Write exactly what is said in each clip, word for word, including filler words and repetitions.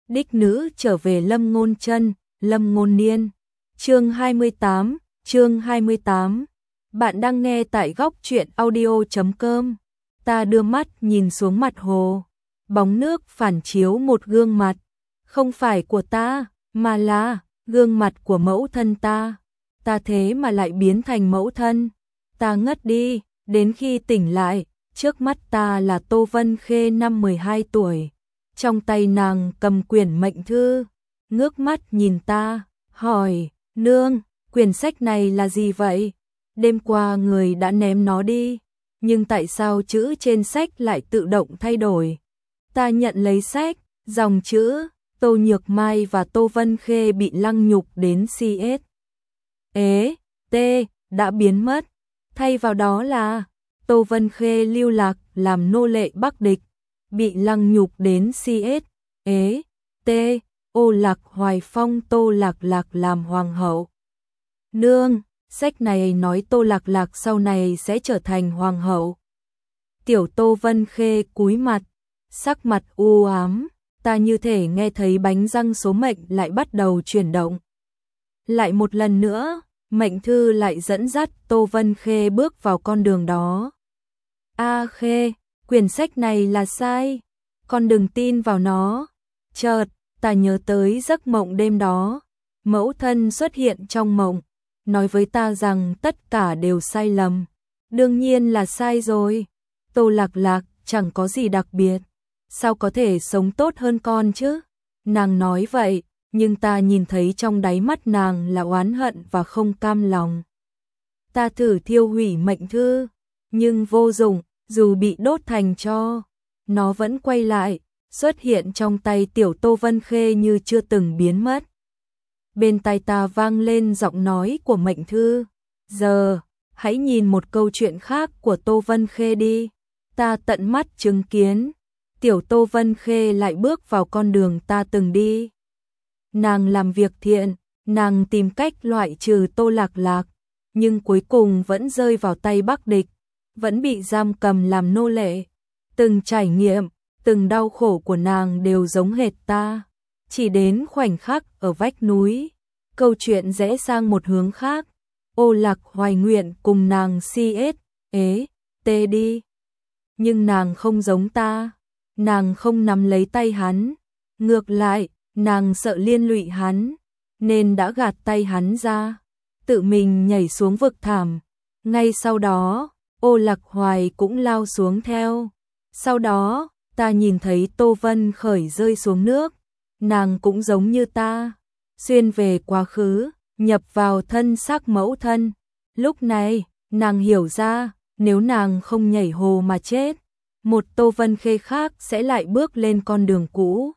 đích nữ trở về Lâm Ngôn Chân, Lâm Ngôn Niên. Chương hai mươi tám, chương hai mươi tám. Bạn đang nghe tại góc truyện audio chấm com. Ta đưa mắt nhìn xuống mặt hồ, bóng nước phản chiếu một gương mặt, không phải của ta, mà là gương mặt của mẫu thân ta. Ta thế mà lại biến thành mẫu thân. Ta ngất đi, đến khi tỉnh lại, trước mắt ta là Tô Vân Khê năm mười hai tuổi. Trong tay nàng cầm quyển mệnh thư, ngước mắt nhìn ta, hỏi, nương, quyển sách này là gì vậy? Đêm qua người đã ném nó đi, nhưng tại sao chữ trên sách lại tự động thay đổi? Ta nhận lấy sách, dòng chữ, Tô Nhược Mai và Tô Vân Khê bị lăng nhục đến xê ét. Ế, T, đã biến mất, thay vào đó là Tô Vân Khê lưu lạc làm nô lệ Bắc địch, bị lăng nhục đến xê ét. Ế, T, Ô Lạc Hoài Phong Tô Lạc Lạc làm hoàng hậu. Nương, sách này nói Tô Lạc Lạc sau này sẽ trở thành hoàng hậu. Tiểu Tô Vân Khê cúi mặt, sắc mặt u ám, ta như thể nghe thấy bánh răng số mệnh lại bắt đầu chuyển động. Lại một lần nữa, mệnh thư lại dẫn dắt Tô Vân Khê bước vào con đường đó. A Khê, quyển sách này là sai, con đừng tin vào nó. Chợt, ta nhớ tới giấc mộng đêm đó, mẫu thân xuất hiện trong mộng, nói với ta rằng tất cả đều sai lầm. Đương nhiên là sai rồi, Tô Lạc Lạc chẳng có gì đặc biệt, sao có thể sống tốt hơn con chứ? Nàng nói vậy, nhưng ta nhìn thấy trong đáy mắt nàng là oán hận và không cam lòng. Ta thử thiêu hủy mệnh thư, nhưng vô dụng, dù bị đốt thành tro, nó vẫn quay lại, xuất hiện trong tay tiểu Tô Vân Khê như chưa từng biến mất. Bên tai ta vang lên giọng nói của mệnh thư, giờ, hãy nhìn một câu chuyện khác của Tô Vân Khê đi. Ta tận mắt chứng kiến, tiểu Tô Vân Khê lại bước vào con đường ta từng đi. Nàng làm việc thiện, nàng tìm cách loại trừ Tô Lạc Lạc, nhưng cuối cùng vẫn rơi vào tay Bắc địch, vẫn bị giam cầm làm nô lệ. Từng trải nghiệm, từng đau khổ của nàng đều giống hệt ta. Chỉ đến khoảnh khắc ở vách núi, câu chuyện rẽ sang một hướng khác. Ô Lạc Hoài nguyện cùng nàng xê ét, ế, tê đi. Nhưng nàng không giống ta, nàng không nắm lấy tay hắn. Ngược lại, nàng sợ liên lụy hắn, nên đã gạt tay hắn ra, tự mình nhảy xuống vực thẳm. Ngay sau đó, Ô Lạc Hoài cũng lao xuống theo. Sau đó, ta nhìn thấy Tô Vân Khởi rơi xuống nước, nàng cũng giống như ta, xuyên về quá khứ, nhập vào thân xác mẫu thân. Lúc này, nàng hiểu ra, nếu nàng không nhảy hồ mà chết, một Tô Vân Khê khác sẽ lại bước lên con đường cũ,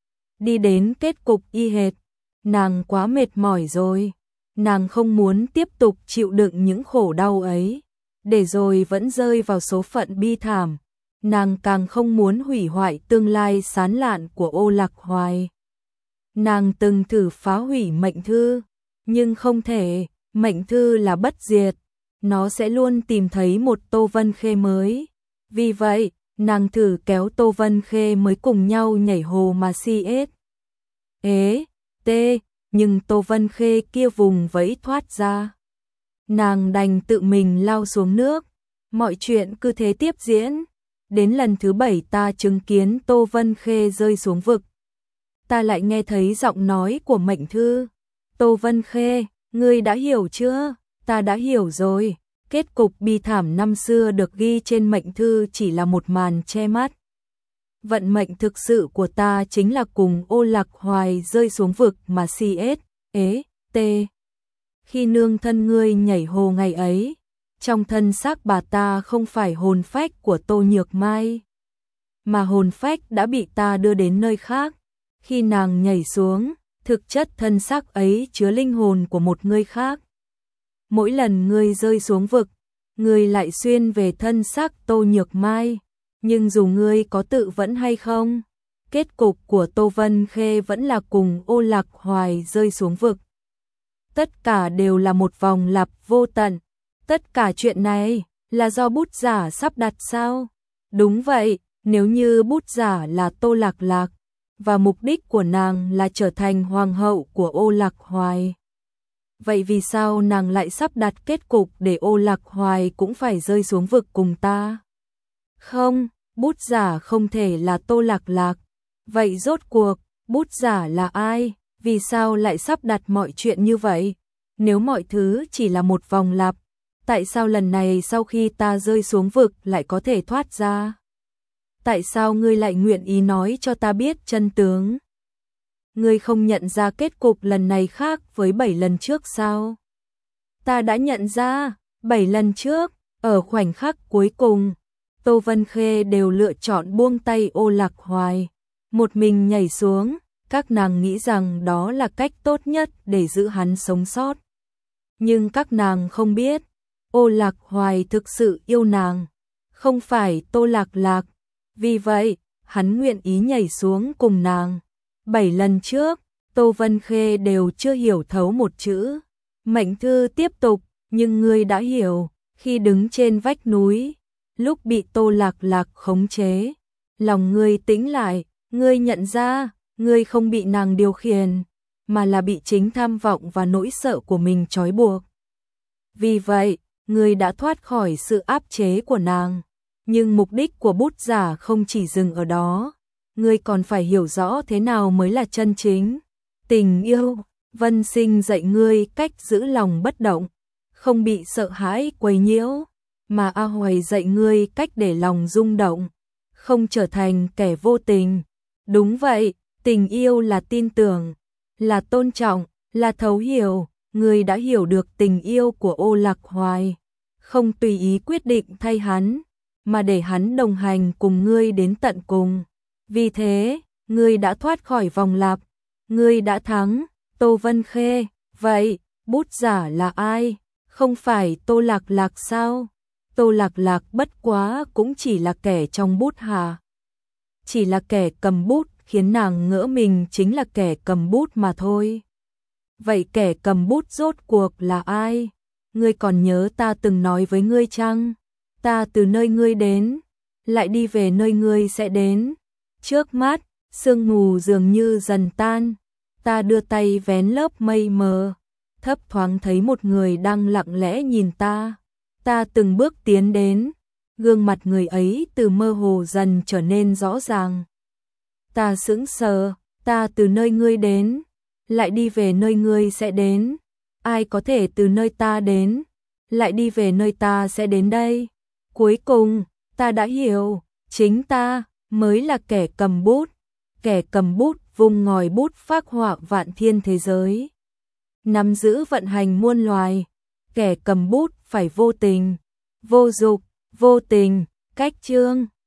đi đến kết cục y hệt. Nàng quá mệt mỏi rồi, nàng không muốn tiếp tục chịu đựng những khổ đau ấy, để rồi vẫn rơi vào số phận bi thảm. Nàng càng không muốn hủy hoại tương lai sáng lạn của Ô Lạc Hoài. Nàng từng thử phá hủy mệnh thư, nhưng không thể, mệnh thư là bất diệt, nó sẽ luôn tìm thấy một Tô Vân Khê mới. Vì vậy, nàng thử kéo Tô Vân Khê mới cùng nhau nhảy hồ mà xê ét. Ế, tê, nhưng Tô Vân Khê kia vùng vẫy thoát ra. Nàng đành tự mình lao xuống nước, mọi chuyện cứ thế tiếp diễn. Đến lần thứ bảy ta chứng kiến Tô Vân Khê rơi xuống vực, ta lại nghe thấy giọng nói của mệnh thư. Tô Vân Khê, ngươi đã hiểu chưa? Ta đã hiểu rồi. Kết cục bi thảm năm xưa được ghi trên mệnh thư chỉ là một màn che mắt. Vận mệnh thực sự của ta chính là cùng Ô Lạc Hoài rơi xuống vực mà xê ét, ế, tê. Khi nương thân ngươi nhảy hồ ngày ấy, trong thân xác bà ta không phải hồn phách của Tô Nhược Mai, mà hồn phách đã bị ta đưa đến nơi khác. Khi nàng nhảy xuống, thực chất thân xác ấy chứa linh hồn của một người khác. Mỗi lần ngươi rơi xuống vực, ngươi lại xuyên về thân xác Tô Nhược Mai, nhưng dù ngươi có tự vẫn hay không, kết cục của Tô Vân Khê vẫn là cùng Ô Lạc Hoài rơi xuống vực. Tất cả đều là một vòng lặp vô tận. Tất cả chuyện này là do bút giả sắp đặt sao? Đúng vậy, nếu như bút giả là Tô Lạc Lạc, và mục đích của nàng là trở thành hoàng hậu của Ô Lạc Hoài. Vậy vì sao nàng lại sắp đặt kết cục để Ô Lạc Hoài cũng phải rơi xuống vực cùng ta? Không, bút giả không thể là Tô Lạc Lạc. Vậy rốt cuộc, bút giả là ai? Vì sao lại sắp đặt mọi chuyện như vậy? Nếu mọi thứ chỉ là một vòng lặp, tại sao lần này sau khi ta rơi xuống vực lại có thể thoát ra? Tại sao ngươi lại nguyện ý nói cho ta biết chân tướng? Ngươi không nhận ra kết cục lần này khác với bảy lần trước sao? Ta đã nhận ra, bảy lần trước, ở khoảnh khắc cuối cùng, Tô Vân Khê đều lựa chọn buông tay Ô Lạc Hoài, một mình nhảy xuống, các nàng nghĩ rằng đó là cách tốt nhất để giữ hắn sống sót. Nhưng các nàng không biết, Ô Lạc Hoài thực sự yêu nàng, không phải Tô Lạc Lạc. Vì vậy, hắn nguyện ý nhảy xuống cùng nàng. Bảy lần trước, Tô Vân Khê đều chưa hiểu thấu một chữ. Mệnh thư tiếp tục, nhưng ngươi đã hiểu, khi đứng trên vách núi, lúc bị Tô Lạc Lạc khống chế, lòng ngươi tĩnh lại, ngươi nhận ra, ngươi không bị nàng điều khiển, mà là bị chính tham vọng và nỗi sợ của mình trói buộc. Vì vậy, ngươi đã thoát khỏi sự áp chế của nàng. Nhưng mục đích của bút giả không chỉ dừng ở đó, ngươi còn phải hiểu rõ thế nào mới là chân chính tình yêu. Vân Sinh dạy ngươi cách giữ lòng bất động, không bị sợ hãi quấy nhiễu, mà A Hoài dạy ngươi cách để lòng rung động, không trở thành kẻ vô tình. Đúng vậy, tình yêu là tin tưởng, là tôn trọng, là thấu hiểu. Ngươi đã hiểu được tình yêu của Ô Lạc Hoài, không tùy ý quyết định thay hắn, mà để hắn đồng hành cùng ngươi đến tận cùng. Vì thế, ngươi đã thoát khỏi vòng lặp, ngươi đã thắng. Tô Vân Khê, vậy, bút giả là ai? Không phải Tô Lạc Lạc sao? Tô Lạc Lạc bất quá cũng chỉ là kẻ trong bút hà. Chỉ là kẻ cầm bút khiến nàng ngỡ mình chính là kẻ cầm bút mà thôi. Vậy kẻ cầm bút rốt cuộc là ai? Ngươi còn nhớ ta từng nói với ngươi chăng? Ta từ nơi ngươi đến, lại đi về nơi ngươi sẽ đến. Trước mắt, sương mù dường như dần tan. Ta đưa tay vén lớp mây mờ, thấp thoáng thấy một người đang lặng lẽ nhìn ta. Ta từng bước tiến đến, gương mặt người ấy từ mơ hồ dần trở nên rõ ràng. Ta sững sờ, ta từ nơi ngươi đến, lại đi về nơi ngươi sẽ đến. Ai có thể từ nơi ta đến, lại đi về nơi ta sẽ đến đây? Cuối cùng, ta đã hiểu, chính ta mới là kẻ cầm bút. Kẻ cầm bút vung ngòi bút phác họa vạn thiên thế giới, nắm giữ vận hành muôn loài. Kẻ cầm bút phải vô tình, vô dục, vô tình, cách chương.